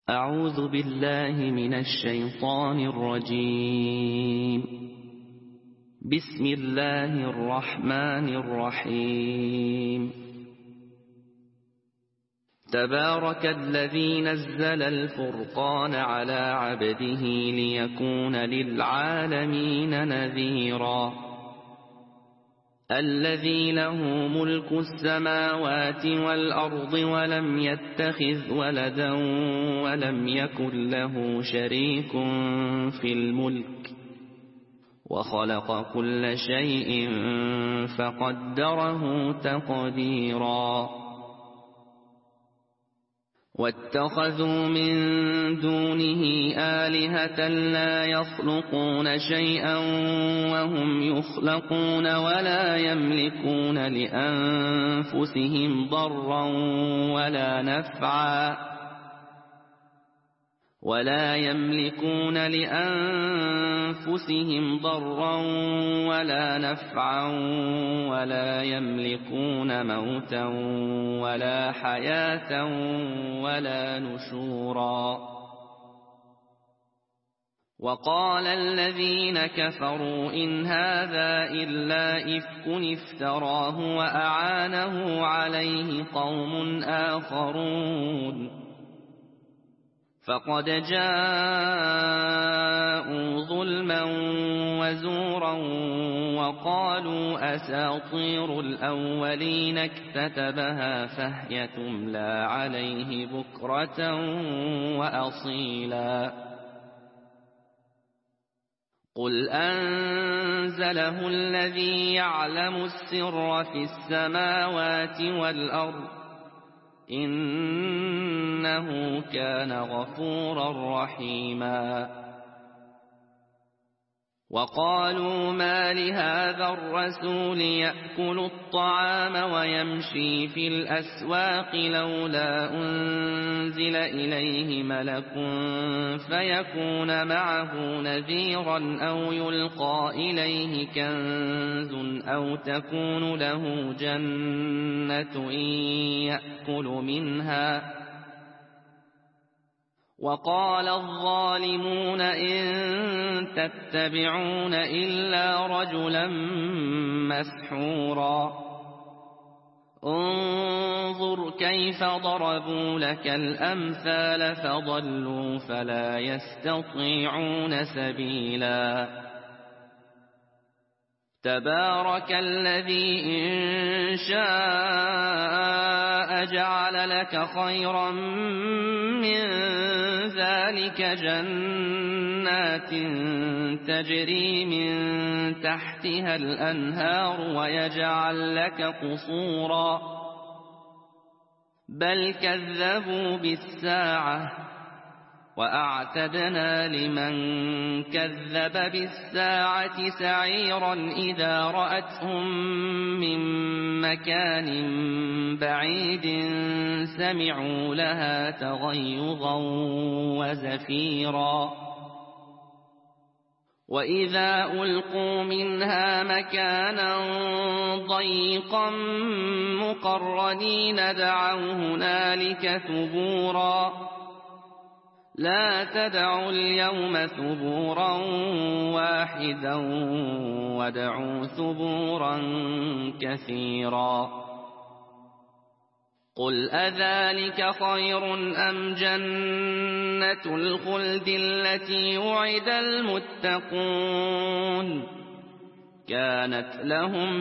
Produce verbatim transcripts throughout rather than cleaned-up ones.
أعوذ بالله من الشيطان الرجيم. بسم الله الرحمن الرحيم. تبارك الذي نزل الفرقان على عبده ليكون للعالمين نذيرا. الذي له ملك السماوات والأرض ولم يتخذ ولدا ولم يكن له شريك في الملك وخلق كل شيء فقدره تقديرا. واتخذوا من دونه آلهة لا يخلقون شيئا وهم يخلقون ولا يملكون لأنفسهم ضرا ولا نفعا ولا يملكون لأنفسهم ضرا ولا نفعا ولا يملكون موتا ولا حياة ولا نشورا. وقال الذين كفروا إن هذا إلا إفك افتراه وأعانه عليه قوم آخرون فقد جاءوا ظلما وزورا وقالوا أساطير الأولين اكتتبها فهي تملى عليه بكرة وأصيلا. قل أنزله الذي يعلم السر في السماوات والأرض إنه كان غفورا رحيما. وقالوا ما لهذا الرسول يأكل الطعام ويمشي في الأسواق لولا أنزل إليه ملك فيكون معه نذيرا أو يلقى إليه كنز أو تكون له جنة يأكل منها. وقال الظالمون إن تتبعون إلا رجلا مسحورا. انظر كيف ضربوا لك الأمثال فضلوا فلا يستطيعون سبيلا. تبارك الذي إن شاء جعل لك خيرا من ذلك جنات تجري من تحتها الأنهار ويجعل لك قصورا بل كذبوا بالساعة وأعتدنا لمن كذب بالساعة سعيرا إذا رأتهم من مكان بعيد سمعوا لها تغيظا وزفيرا. وإذا ألقوا منها مكانا ضيقا مقرنين دعوا هنالك ثبورا لا تدعوا اليوم ثبورا واحدا ودعوا ثبورا كثيرا. قل أذلك خير أم جنة الخلد التي وعد المتقون كانت لهم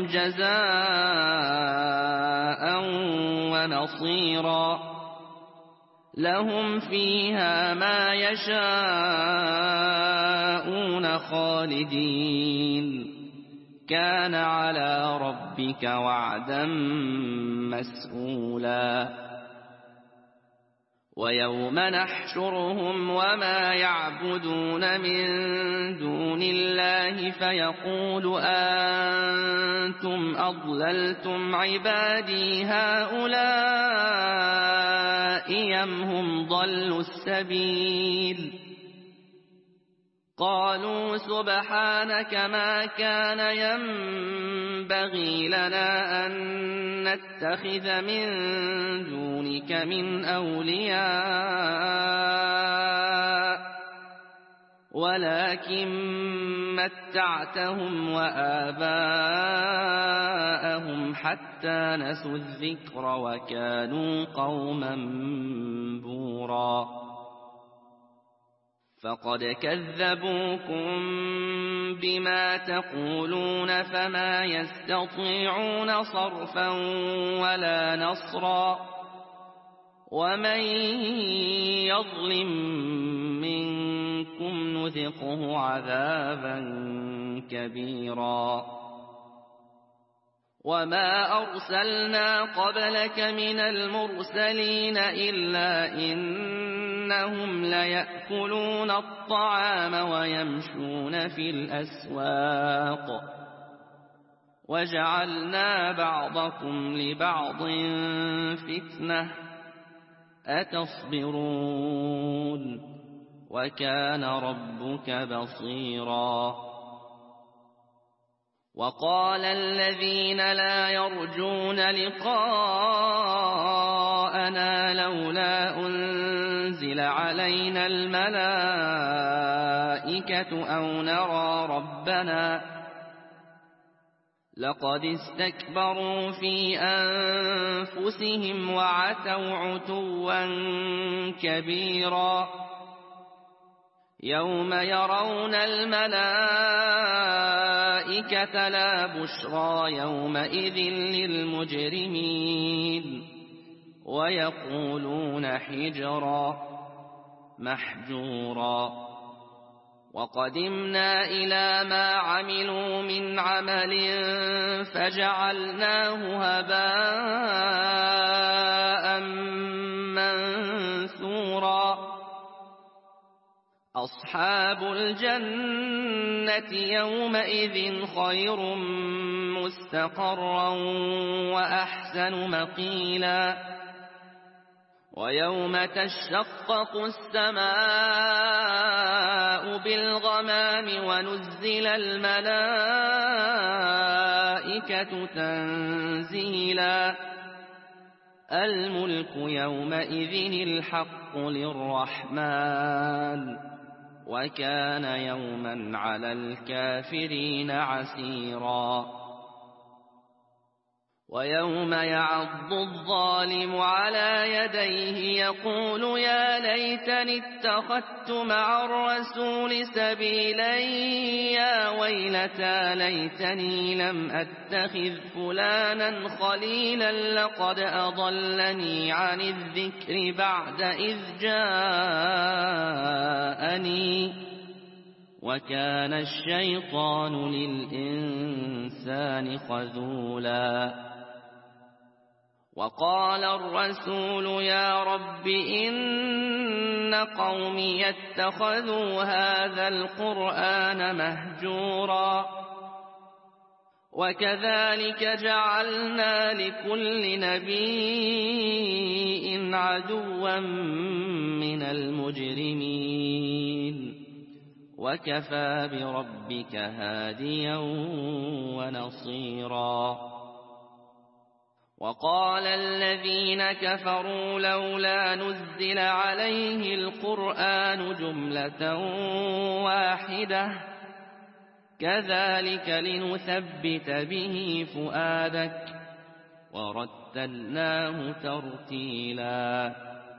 جزاء ونصيرا. لهم فيها ما يشاءون خالدين كان على ربك وعدا مسئولا. ويوم نحشرهم وما يعبدون من دون الله فيقول أنتم أضللتم عبادي هؤلاء أم هم ضلوا السبيل قالوا سبحانك ما كان ينبغي لنا أن نتخذ من دونك من أولياء ولكن متعتهم وآباءهم حتى نسوا الذكر وكانوا قوما بورا فقد كذبوكم بما تقولون فما يستطيعون صرفا ولا نصرا ومن يظلم منكم نذقه عذابا كبيرا وما أرسلنا قبلك من المرسلين إلا إنهم ليأكلون الطعام ويمشون في الأسواق وجعلنا بعضكم لبعض فتنة أتصبرون وكان ربك بصيرا وقال الذين لا يرجون لقاءنا لولا أنزل علينا الملائكة أو نرى ربنا لقد استكبروا في أنفسهم وعتوا عتوا كبيرا يوم يرون الملائكة لا بشرى يومئذ للمجرمين ويقولون حجرا محجورا وقدمنا إلى ما عملوا من عمل فجعلناه هباء منثورا أصحاب الجنة يومئذ خير مستقرا وأحسن مقيلا ويوم تشقق السماء بالغمام ونزل الملائكة تنزيلا الملك يومئذ الحق للرحمن وكان يوما على الكافرين عسيرا ويوم يعض الظالم على يديه يقول يا ليتني اتخذت مع الرسول سبيلا يا ويلتى ليتني لم أتخذ فلانا خليلا لقد أضلني عن الذكر بعد إذ جاءني وكان الشيطان للإنسان خذولا وقال الرسول يا رب إن قومي اتخذوا هذا القرآن مهجورا وكذلك جعلنا لكل نبي عدوا من المجرمين وكفى بربك هاديا ونصيرا وقال الذين كفروا لولا نزل عليه القرآن جملة واحدة كذلك لنثبت به فؤادك ورتلناه ترتيلا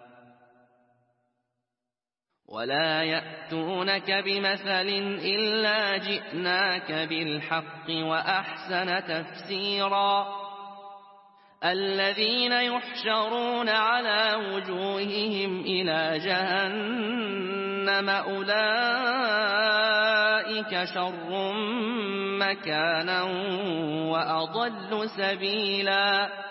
ولا يأتونك بمثل إلا جئناك بالحق وأحسن تفسيرا الذين يحشرون على وجوههم إلى جهنم أولئك شر مكانا وأضل سبيلا